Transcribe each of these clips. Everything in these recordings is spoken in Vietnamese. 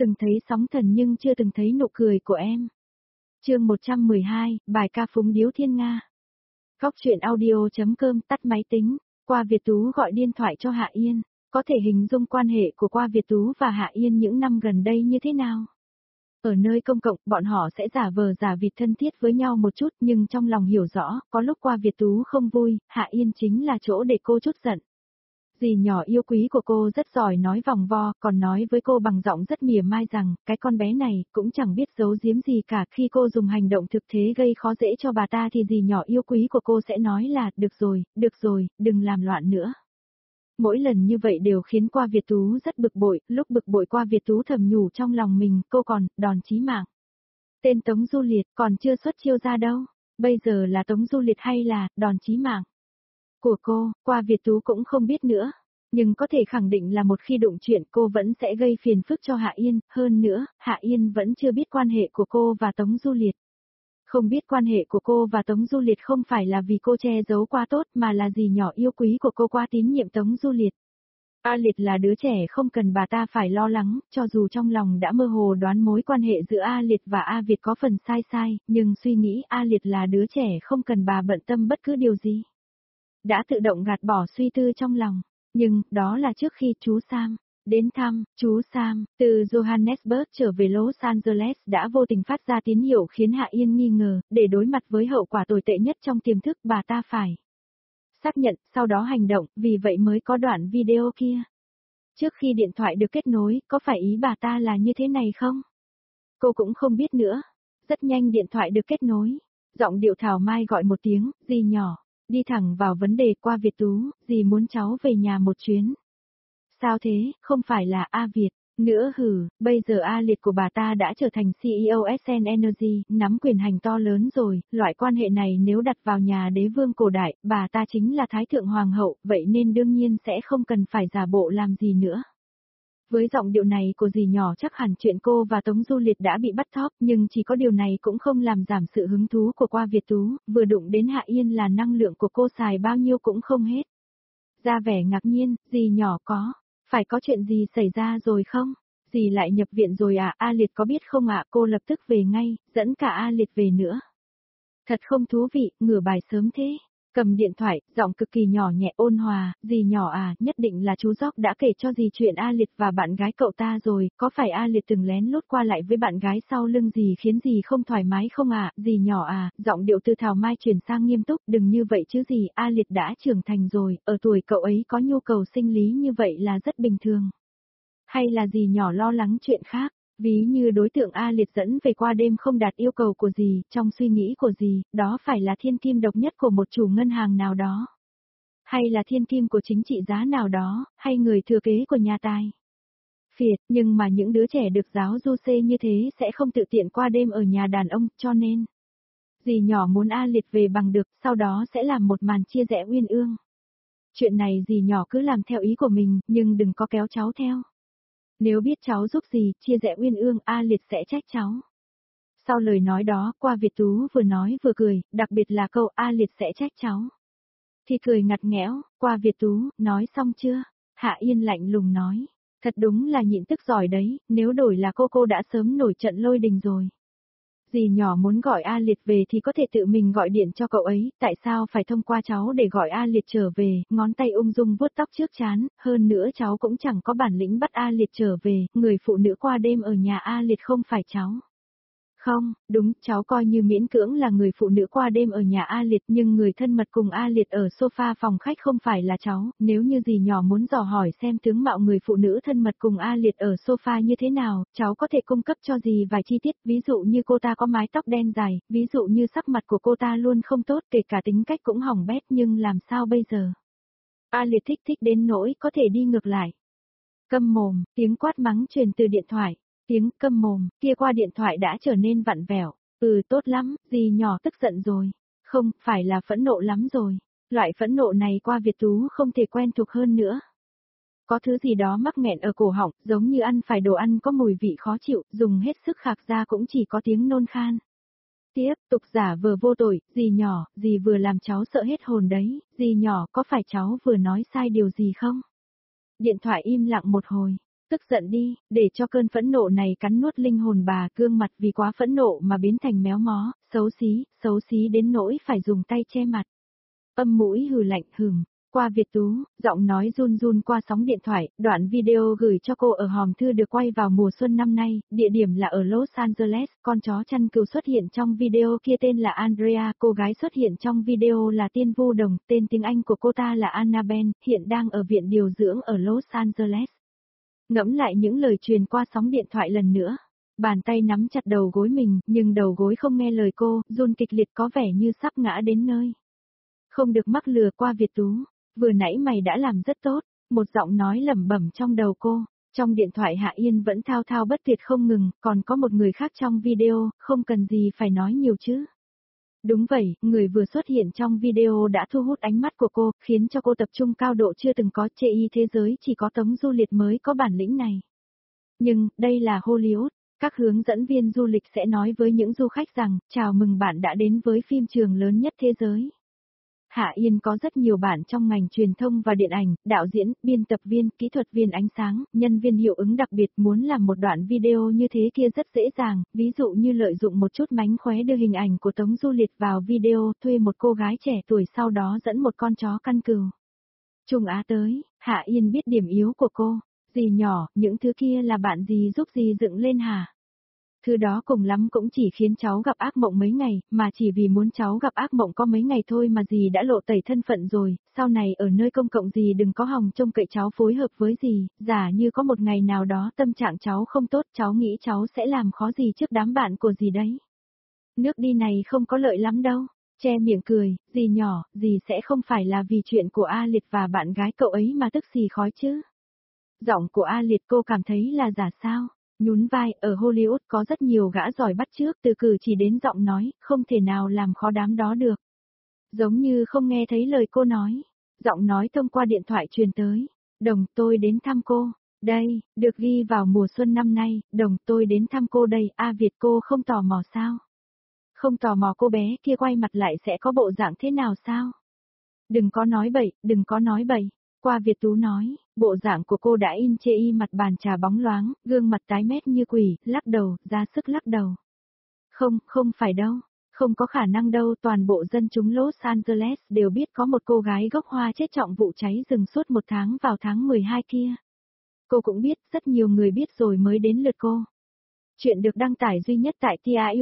Từng thấy sóng thần nhưng chưa từng thấy nụ cười của em. Chương 112, bài ca phúng điếu thiên nga. Góc truyện audio.com tắt máy tính, Qua Việt Tú gọi điện thoại cho Hạ Yên. Có thể hình dung quan hệ của Qua Việt Tú và Hạ Yên những năm gần đây như thế nào? Ở nơi công cộng, bọn họ sẽ giả vờ giả vịt thân thiết với nhau một chút nhưng trong lòng hiểu rõ, có lúc Qua Việt Tú không vui, Hạ Yên chính là chỗ để cô chút giận. Dì nhỏ yêu quý của cô rất giỏi nói vòng vo, còn nói với cô bằng giọng rất mỉa mai rằng, cái con bé này cũng chẳng biết giấu giếm gì cả. Khi cô dùng hành động thực thế gây khó dễ cho bà ta thì dì nhỏ yêu quý của cô sẽ nói là, được rồi, đừng làm loạn nữa. Mỗi lần như vậy đều khiến Qua Việt Tú rất bực bội, lúc bực bội Qua Việt Tú thầm nhủ trong lòng mình, cô còn, đòn chí mạng. Tên Tống Du Liệt còn chưa xuất chiêu ra đâu, bây giờ là Tống Du Liệt hay là, đòn chí mạng của cô, Qua Việt Tú cũng không biết nữa. Nhưng có thể khẳng định là một khi đụng chuyện cô vẫn sẽ gây phiền phức cho Hạ Yên, hơn nữa, Hạ Yên vẫn chưa biết quan hệ của cô và Tống Du Liệt. Không biết quan hệ của cô và Tống Du Liệt không phải là vì cô che giấu quá tốt mà là dì nhỏ yêu quý của cô quá tín nhiệm Tống Du Liệt. A Liệt là đứa trẻ không cần bà ta phải lo lắng, cho dù trong lòng đã mơ hồ đoán mối quan hệ giữa A Liệt và A Việt có phần sai, nhưng suy nghĩ A Liệt là đứa trẻ không cần bà bận tâm bất cứ điều gì. Đã tự động gạt bỏ suy tư trong lòng. Nhưng, đó là trước khi chú Sam đến thăm. Chú Sam, từ Johannesburg trở về Los Angeles đã vô tình phát ra tín hiệu khiến Hạ Yên nghi ngờ, để đối mặt với hậu quả tồi tệ nhất trong tiềm thức bà ta phải xác nhận, sau đó hành động, vì vậy mới có đoạn video kia. Trước khi điện thoại được kết nối, có phải ý bà ta là như thế này không? Cô cũng không biết nữa. Rất nhanh điện thoại được kết nối. Giọng điệu thảo mai gọi một tiếng, dì nhỏ. Đi thẳng vào vấn đề. Qua Việt Tú, dì muốn cháu về nhà một chuyến. Sao thế, không phải là A Việt nữa hử, bây giờ A Liệt của bà ta đã trở thành CEO SN Energy, nắm quyền hành to lớn rồi, loại quan hệ này nếu đặt vào nhà đế vương cổ đại, bà ta chính là Thái thượng Hoàng hậu, vậy nên đương nhiên sẽ không cần phải giả bộ làm gì nữa. Với giọng điệu này của dì nhỏ chắc hẳn chuyện cô và Tống Du Liệt đã bị bắt thóp, nhưng chỉ có điều này cũng không làm giảm sự hứng thú của Qua Việt Tú, vừa đụng đến Hạ Yên là năng lượng của cô xài bao nhiêu cũng không hết. Ra vẻ ngạc nhiên, dì nhỏ phải có chuyện gì xảy ra rồi không? Dì lại nhập viện rồi à? A Liệt có biết không ạ? Cô lập tức về ngay, dẫn cả A Liệt về nữa. Thật không thú vị, ngửa bài sớm thế. Cầm điện thoại, giọng cực kỳ nhỏ nhẹ ôn hòa, dì nhỏ à, nhất định là chú Gióc đã kể cho dì chuyện A Liệt và bạn gái cậu ta rồi, có phải A Liệt từng lén lút qua lại với bạn gái sau lưng dì khiến dì không thoải mái không ạ? Dì nhỏ à, giọng điệu từ thảo mai chuyển sang nghiêm túc, đừng như vậy chứ dì, A Liệt đã trưởng thành rồi, ở tuổi cậu ấy có nhu cầu sinh lý như vậy là rất bình thường. Hay là dì nhỏ lo lắng chuyện khác? Ví như đối tượng A Liệt dẫn về qua đêm không đạt yêu cầu của dì, trong suy nghĩ của dì, đó phải là thiên kim độc nhất của một chủ ngân hàng nào đó. Hay là thiên kim của chính trị gia nào đó, hay người thừa kế của nhà tài phiệt, nhưng mà những đứa trẻ được giáo du xê như thế sẽ không tự tiện qua đêm ở nhà đàn ông, cho nên dì nhỏ muốn A Liệt về bằng được, sau đó sẽ làm một màn chia rẽ uyên ương. Chuyện này dì nhỏ cứ làm theo ý của mình, nhưng đừng có kéo cháu theo. Nếu biết cháu giúp gì, chia rẽ uyên ương, A Liệt sẽ trách cháu. Sau lời nói đó, Qua Việt Tú vừa nói vừa cười, đặc biệt là câu A Liệt sẽ trách cháu. Thì cười ngặt nghẽo, Qua Việt Tú, nói xong chưa? Hạ Yên lạnh lùng nói. Thật đúng là nhịn tức giỏi đấy, nếu đổi là cô đã sớm nổi trận lôi đình rồi. Dì nhỏ muốn gọi A Liệt về thì có thể tự mình gọi điện cho cậu ấy, tại sao phải thông qua cháu để gọi A Liệt trở về, ngón tay ung dung vuốt tóc trước trán, hơn nữa cháu cũng chẳng có bản lĩnh bắt A Liệt trở về, người phụ nữ qua đêm ở nhà A Liệt không phải cháu. Không, đúng, cháu coi như miễn cưỡng là người phụ nữ qua đêm ở nhà A Liệt nhưng người thân mật cùng A Liệt ở sofa phòng khách không phải là cháu, nếu như dì nhỏ muốn dò hỏi xem tướng mạo người phụ nữ thân mật cùng A Liệt ở sofa như thế nào, cháu có thể cung cấp cho dì vài chi tiết, ví dụ như cô ta có mái tóc đen dài, ví dụ như sắc mặt của cô ta luôn không tốt, kể cả tính cách cũng hỏng bét nhưng làm sao bây giờ? A Liệt thích đến nỗi có thể đi ngược lại. Câm mồm, tiếng quát mắng truyền từ điện thoại. Tiếng câm mồm, kia qua điện thoại đã trở nên vặn vẹo. Tốt lắm, dì nhỏ tức giận rồi. Không, phải là phẫn nộ lắm rồi. Loại phẫn nộ này Qua Việt Tú không thể quen thuộc hơn nữa. Có thứ gì đó mắc nghẹn ở cổ họng, giống như ăn phải đồ ăn có mùi vị khó chịu, dùng hết sức khạc ra cũng chỉ có tiếng nôn khan. Tiếp tục giả vờ vô tội, dì nhỏ, dì vừa làm cháu sợ hết hồn đấy, dì nhỏ có phải cháu vừa nói sai điều gì không? Điện thoại im lặng một hồi. Tức giận đi, để cho cơn phẫn nộ này cắn nuốt linh hồn bà, gương mặt vì quá phẫn nộ mà biến thành méo mó, xấu xí đến nỗi phải dùng tay che mặt. Âm mũi hừ lạnh hừm. Qua Việt Tú, giọng nói run run qua sóng điện thoại, đoạn video gửi cho cô ở hòm thư được quay vào mùa xuân năm nay, địa điểm là ở Los Angeles, con chó chăn cừu xuất hiện trong video kia tên là Andrea, cô gái xuất hiện trong video là Tiên Vu Đồng, tên tiếng Anh của cô ta là Annabelle, hiện đang ở viện điều dưỡng ở Los Angeles. Ngẫm lại những lời truyền qua sóng điện thoại lần nữa. Bàn tay nắm chặt đầu gối mình, nhưng đầu gối không nghe lời cô, run kịch liệt có vẻ như sắp ngã đến nơi. Không được mắc lừa Qua Việt Tú. Vừa nãy mày đã làm rất tốt, một giọng nói lẩm bẩm trong đầu cô. Trong điện thoại Hạ Yên vẫn thao thao bất tuyệt không ngừng, còn có một người khác trong video, không cần gì phải nói nhiều chứ. Đúng vậy, người vừa xuất hiện trong video đã thu hút ánh mắt của cô, khiến cho cô tập trung cao độ chưa từng có, chê y thế giới chỉ có Tống Du Liệt mới có bản lĩnh này. Nhưng, đây là Hollywood, các hướng dẫn viên du lịch sẽ nói với những du khách rằng, chào mừng bạn đã đến với phim trường lớn nhất thế giới. Hạ Yên có rất nhiều bạn trong ngành truyền thông và điện ảnh, đạo diễn, biên tập viên, kỹ thuật viên ánh sáng, nhân viên hiệu ứng đặc biệt muốn làm một đoạn video như thế kia rất dễ dàng, ví dụ như lợi dụng một chút mánh khóe đưa hình ảnh của Tống Du Liệt vào video, thuê một cô gái trẻ tuổi sau đó dẫn một con chó căn cừu. Trung Á tới, Hạ Yên biết điểm yếu của cô, dì nhỏ, những thứ kia là bạn dì giúp dì dựng lên hả? Thứ đó cùng lắm cũng chỉ khiến cháu gặp ác mộng mấy ngày, mà chỉ vì muốn cháu gặp ác mộng có mấy ngày thôi mà dì đã lộ tẩy thân phận rồi, sau này ở nơi công cộng dì đừng có hòng trông cậy cháu phối hợp với dì, giả như có một ngày nào đó tâm trạng cháu không tốt cháu nghĩ cháu sẽ làm khó dì trước đám bạn của dì đấy. Nước đi này không có lợi lắm đâu, che miệng cười, dì nhỏ, dì sẽ không phải là vì chuyện của A Liệt và bạn gái cậu ấy mà tức xì khói chứ. Giọng của A Liệt cô cảm thấy là giả sao? Nhún vai, ở Hollywood có rất nhiều gã giỏi bắt chước từ cử chỉ đến giọng nói, không thể nào làm khó đám đó được. Giống như không nghe thấy lời cô nói. Giọng nói thông qua điện thoại truyền tới. Đồng, tôi đến thăm cô. Đây, được ghi vào mùa xuân năm nay, Đồng, tôi đến thăm cô đây, A Việt cô không tò mò sao? Không tò mò cô bé kia quay mặt lại sẽ có bộ dạng thế nào sao? Đừng có nói bậy, đừng có nói bậy. Qua Việt Tú nói, bộ dạng của cô đã in chê y mặt bàn trà bóng loáng, gương mặt tái mét như quỷ, lắc đầu, ra sức lắc đầu. Không, không phải đâu, không có khả năng đâu, toàn bộ dân chúng Los Angeles đều biết có một cô gái gốc Hoa chết trọng vụ cháy rừng suốt một tháng vào tháng 12 kia. Cô cũng biết, rất nhiều người biết rồi mới đến lượt cô. Chuyện được đăng tải duy nhất tại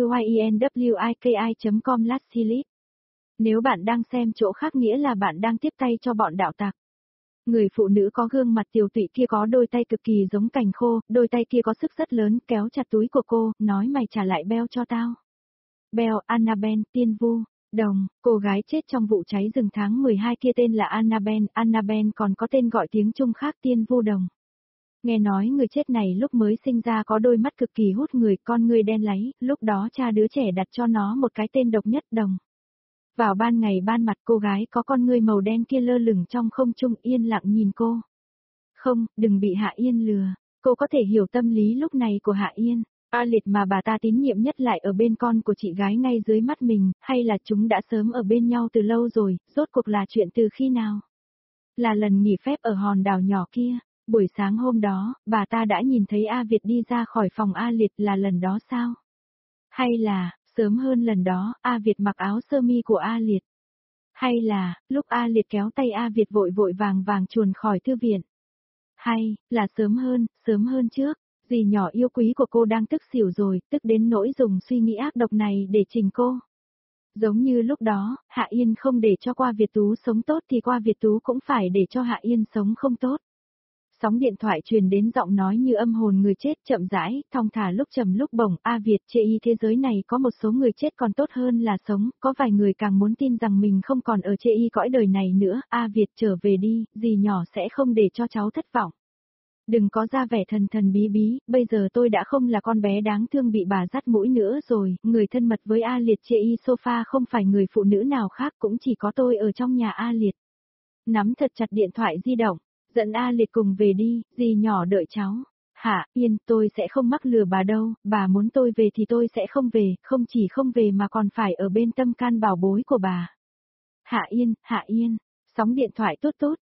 tinyWiki.com/series. Nếu bạn đang xem chỗ khác nghĩa là bạn đang tiếp tay cho bọn đạo tặc. Người phụ nữ có gương mặt tiều tụy kia có đôi tay cực kỳ giống cành khô, đôi tay kia có sức rất lớn, kéo chặt túi của cô, nói mày trả lại beo cho tao. Beo, Annabelle, Tiên Vu, Đồng, cô gái chết trong vụ cháy rừng tháng 12 kia tên là Annabelle, Annabelle còn có tên gọi tiếng Trung khác Tiên Vu Đồng. Nghe nói người chết này lúc mới sinh ra có đôi mắt cực kỳ hút người, con người đen láy, lúc đó cha đứa trẻ đặt cho nó một cái tên độc nhất Đồng. Vào ban ngày ban mặt cô gái có con ngươi màu đen kia lơ lửng trong không trung yên lặng nhìn cô. Không, đừng bị Hạ Yên lừa, cô có thể hiểu tâm lý lúc này của Hạ Yên. A Liệt mà bà ta tín nhiệm nhất lại ở bên con của chị gái ngay dưới mắt mình, hay là chúng đã sớm ở bên nhau từ lâu rồi, rốt cuộc là chuyện từ khi nào? Là lần nghỉ phép ở hòn đảo nhỏ kia, buổi sáng hôm đó, bà ta đã nhìn thấy A Việt đi ra khỏi phòng A Liệt là lần đó sao? Hay là, sớm hơn lần đó, A Việt mặc áo sơ mi của A Liệt? Hay là, lúc A Liệt kéo tay A Việt vội vội vàng vàng chuồn khỏi thư viện? Hay, là sớm hơn trước, dì nhỏ yêu quý của cô đang tức xỉu rồi, tức đến nỗi dùng suy nghĩ ác độc này để chỉnh cô. Giống như lúc đó, Hạ Yên không để cho Qua Việt Tú sống tốt thì Qua Việt Tú cũng phải để cho Hạ Yên sống không tốt. Sóng điện thoại truyền đến giọng nói như âm hồn người chết chậm rãi, thong thả lúc trầm lúc bổng, A Việt chê y thế giới này có một số người chết còn tốt hơn là sống, có vài người càng muốn tin rằng mình không còn ở chê y cõi đời này nữa, A Việt trở về đi, dì nhỏ sẽ không để cho cháu thất vọng. Đừng có ra vẻ thần thần bí bí, bây giờ tôi đã không là con bé đáng thương bị bà dắt mũi nữa rồi, người thân mật với A Liệt chê y sofa không phải người phụ nữ nào khác cũng chỉ có tôi ở trong nhà A Liệt. Nắm thật chặt điện thoại di động. Dẫn A Liệt cùng về đi, dì nhỏ đợi cháu. Hạ Yên, tôi sẽ không mắc lừa bà đâu, bà muốn tôi về thì tôi sẽ không về, không chỉ không về mà còn phải ở bên tâm can bảo bối của bà. Hạ Yên, sóng điện thoại tốt tốt,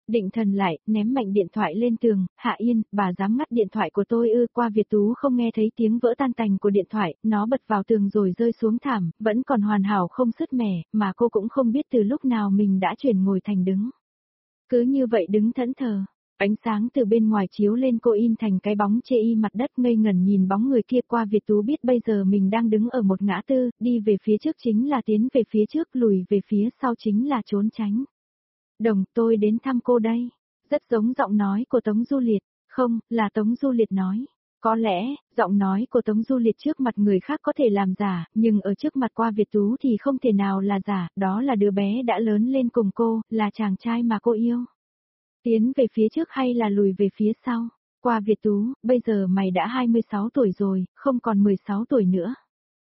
Định thần lại, ném mạnh điện thoại lên tường, Hạ Yên, bà dám ngắt điện thoại của tôi ư? Qua Việt Tú không nghe thấy tiếng vỡ tan tành của điện thoại, nó bật vào tường rồi rơi xuống thảm, vẫn còn hoàn hảo không sứt mẻ, mà cô cũng không biết từ lúc nào mình đã chuyển ngồi thành đứng. Cứ như vậy đứng thẫn thờ, ánh sáng từ bên ngoài chiếu lên cô in thành cái bóng chê y mặt đất ngây ngẩn nhìn bóng người kia. Qua Việt Tú biết bây giờ mình đang đứng ở một ngã tư, đi về phía trước chính là tiến về phía trước, lùi về phía sau chính là trốn tránh. Đồng, tôi đến thăm cô đây. Rất giống giọng nói của Tống Du Liệt. Không, là Tống Du Liệt nói. Có lẽ, giọng nói của Tống Du Liệt trước mặt người khác có thể làm giả, nhưng ở trước mặt Qua Việt Tú thì không thể nào là giả, đó là đứa bé đã lớn lên cùng cô, là chàng trai mà cô yêu. Tiến về phía trước hay là lùi về phía sau? Qua Việt Tú, bây giờ mày đã 26 tuổi rồi, không còn 16 tuổi nữa.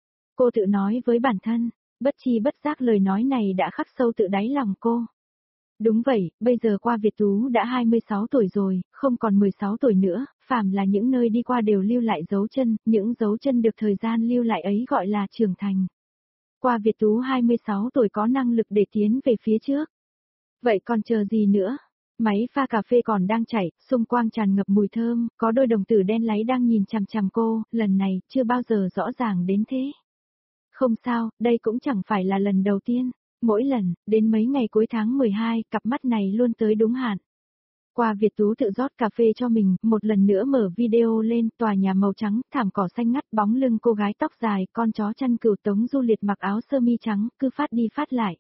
Cô tự nói với bản thân, bất chi bất giác lời nói này đã khắc sâu tự đáy lòng cô. Đúng vậy, bây giờ Qua Việt Tú đã 26 tuổi rồi, không còn 16 tuổi nữa, phàm là những nơi đi qua đều lưu lại dấu chân, những dấu chân được thời gian lưu lại ấy gọi là trưởng thành. Qua Việt Tú 26 tuổi có năng lực để tiến về phía trước. Vậy còn chờ gì nữa? Máy pha cà phê còn đang chạy, xung quanh tràn ngập mùi thơm, có đôi đồng tử đen láy đang nhìn chằm chằm cô, lần này chưa bao giờ rõ ràng đến thế. Không sao, đây cũng chẳng phải là lần đầu tiên. Mỗi lần, đến mấy ngày cuối tháng 12, cặp mắt này luôn tới đúng hạn. Qua Việt Tú tự rót cà phê cho mình, một lần nữa mở video lên, tòa nhà màu trắng, thảm cỏ xanh ngắt, bóng lưng cô gái tóc dài, con chó chăn cừu Tống Du Liệt mặc áo sơ mi trắng, cứ phát đi phát lại.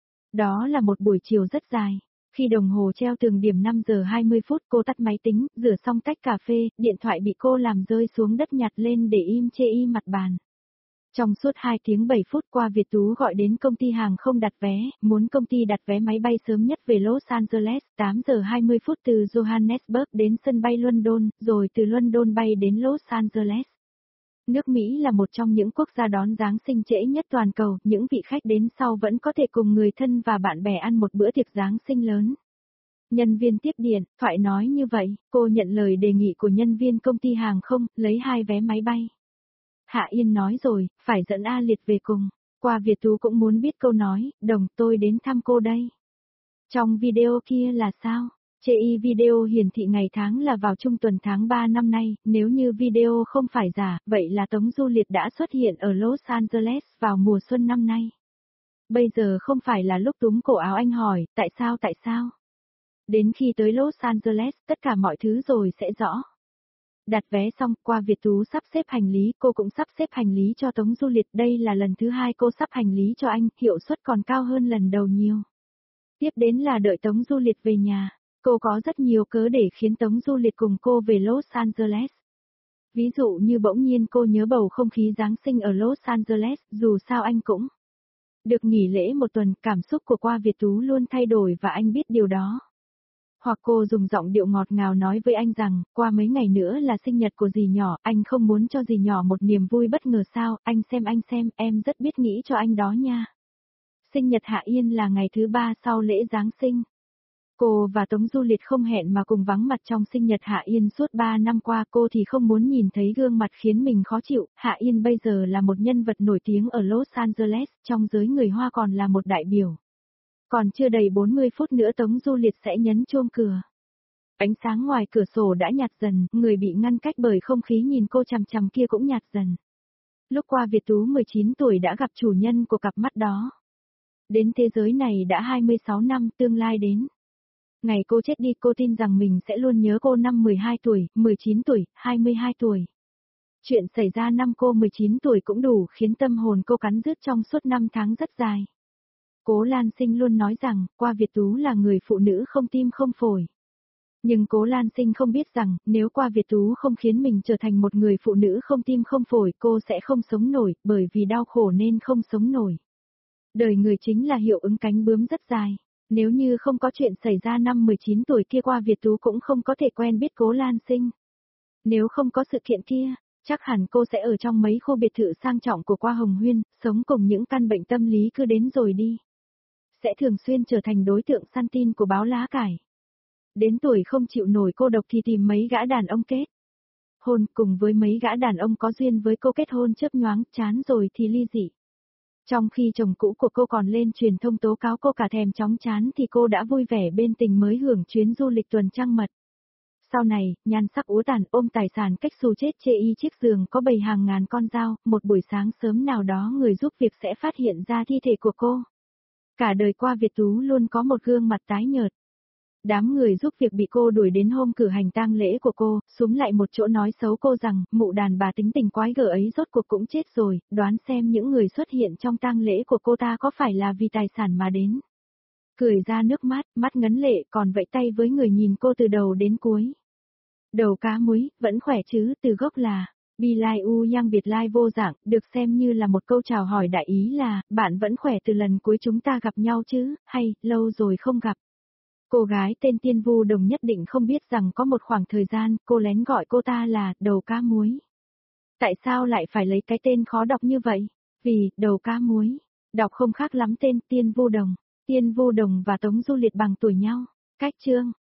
Đó là một buổi chiều rất dài. Khi đồng hồ treo tường điểm 5 giờ 20 phút cô tắt máy tính, rửa xong tách cà phê, điện thoại bị cô làm rơi xuống đất nhặt lên để im chê y mặt bàn. Trong suốt 2 tiếng 7 phút Qua Việt Tú gọi đến công ty hàng không đặt vé, muốn công ty đặt vé máy bay sớm nhất về Los Angeles, 8 giờ 20 phút từ Johannesburg đến sân bay London, rồi từ London bay đến Los Angeles. Nước Mỹ là một trong những quốc gia đón Giáng sinh trễ nhất toàn cầu, những vị khách đến sau vẫn có thể cùng người thân và bạn bè ăn một bữa tiệc Giáng sinh lớn. Nhân viên tiếp điện, thoại nói như vậy, cô nhận lời đề nghị của nhân viên công ty hàng không, lấy 2 vé máy bay. Hạ Yên nói rồi, phải dẫn A Liệt về cùng. Qua Việt Tú cũng muốn biết câu nói, đồng tôi đến thăm cô đây. Trong video kia là sao? Chê y video hiển thị ngày tháng là vào trung tuần tháng 3 năm nay, nếu như video không phải giả, vậy là Tống Du Liệt đã xuất hiện ở Los Angeles vào mùa xuân năm nay. Bây giờ không phải là lúc túm cổ áo anh hỏi, tại sao? Đến khi tới Los Angeles, tất cả mọi thứ rồi sẽ rõ. Đặt vé xong, Qua Việt Tú sắp xếp hành lý, cô cũng sắp xếp hành lý cho Tống Du Liệt, đây là lần thứ 2 cô sắp hành lý cho anh, hiệu suất còn cao hơn lần đầu nhiều. Tiếp đến là đợi Tống Du Liệt về nhà, cô có rất nhiều cớ để khiến Tống Du Liệt cùng cô về Los Angeles. Ví dụ như bỗng nhiên cô nhớ bầu không khí Giáng sinh ở Los Angeles, dù sao anh cũng được nghỉ lễ một tuần, cảm xúc của Qua Việt Tú luôn thay đổi và anh biết điều đó. Hoặc cô dùng giọng điệu ngọt ngào nói với anh rằng, qua mấy ngày nữa là sinh nhật của dì nhỏ, anh không muốn cho dì nhỏ một niềm vui bất ngờ sao, anh xem, em rất biết nghĩ cho anh đó nha. Sinh nhật Hạ Yên là ngày thứ 3 sau lễ Giáng sinh. Cô và Tống Du Liệt không hẹn mà cùng vắng mặt trong sinh nhật Hạ Yên suốt 3 năm qua, cô thì không muốn nhìn thấy gương mặt khiến mình khó chịu. Hạ Yên bây giờ là một nhân vật nổi tiếng ở Los Angeles, trong giới người Hoa còn là một đại biểu. Còn chưa đầy 40 phút nữa Tống Du Liệt sẽ nhấn chuông cửa. Ánh sáng ngoài cửa sổ đã nhạt dần, người bị ngăn cách bởi không khí nhìn cô chằm chằm kia cũng nhạt dần. Lúc Qua Việt Tú 19 tuổi đã gặp chủ nhân của cặp mắt đó. Đến thế giới này đã 26 năm, tương lai đến. Ngày cô chết đi cô tin rằng mình sẽ luôn nhớ cô năm 12 tuổi, 19 tuổi, 22 tuổi. Chuyện xảy ra năm cô 19 tuổi cũng đủ khiến tâm hồn cô cắn rứt trong suốt 5 tháng rất dài. Cố Lan Sinh luôn nói rằng, Qua Việt Tú là người phụ nữ không tim không phổi. Nhưng Cố Lan Sinh không biết rằng, nếu Qua Việt Tú không khiến mình trở thành một người phụ nữ không tim không phổi, cô sẽ không sống nổi, bởi vì đau khổ nên không sống nổi. Đời người chính là hiệu ứng cánh bướm rất dài. Nếu như không có chuyện xảy ra năm 19 tuổi kia Qua Việt Tú cũng không có thể quen biết Cố Lan Sinh. Nếu không có sự kiện kia, chắc hẳn cô sẽ ở trong mấy khu biệt thự sang trọng của Qua Hồng Huyên, sống cùng những căn bệnh tâm lý cứ đến rồi đi. Sẽ thường xuyên trở thành đối tượng săn tin của báo lá cải. Đến tuổi không chịu nổi cô độc thì tìm mấy gã đàn ông kết hôn, cùng với mấy gã đàn ông có duyên với cô kết hôn chớp nhoáng, chán rồi thì ly dị. Trong khi chồng cũ của cô còn lên truyền thông tố cáo cô cả thèm chóng chán thì cô đã vui vẻ bên tình mới hưởng chuyến du lịch tuần trăng mật. Sau này, nhan sắc úa tàn ôm tài sản cách xù chết chê y chiếc giường có bầy hàng ngàn con dao, một buổi sáng sớm nào đó người giúp việc sẽ phát hiện ra thi thể của cô. Cả đời qua Việt Tú luôn có một gương mặt tái nhợt. Đám người giúp việc bị cô đuổi đến hôm cử hành tang lễ của cô, súm lại một chỗ nói xấu cô rằng, mụ đàn bà tính tình quái gở ấy rốt cuộc cũng chết rồi, đoán xem những người xuất hiện trong tang lễ của cô ta có phải là vì tài sản mà đến. Cười ra nước mắt, mắt ngấn lệ còn vẫy tay với người nhìn cô từ đầu đến cuối. Đầu cá muối, vẫn khỏe chứ, từ gốc là Bi lai u yang biệt lai vô dạng, được xem như là một câu chào hỏi đại ý là, bạn vẫn khỏe từ lần cuối chúng ta gặp nhau chứ, hay, lâu rồi không gặp. Cô gái tên Tiên Vu Đồng nhất định không biết rằng có một khoảng thời gian, cô lén gọi cô ta là, đầu cá muối. Tại sao lại phải lấy cái tên khó đọc như vậy? Vì, đầu cá muối, đọc không khác lắm tên Tiên Vu Đồng. Tiên Vu Đồng và Tống Du Liệt bằng tuổi nhau. Cách chương.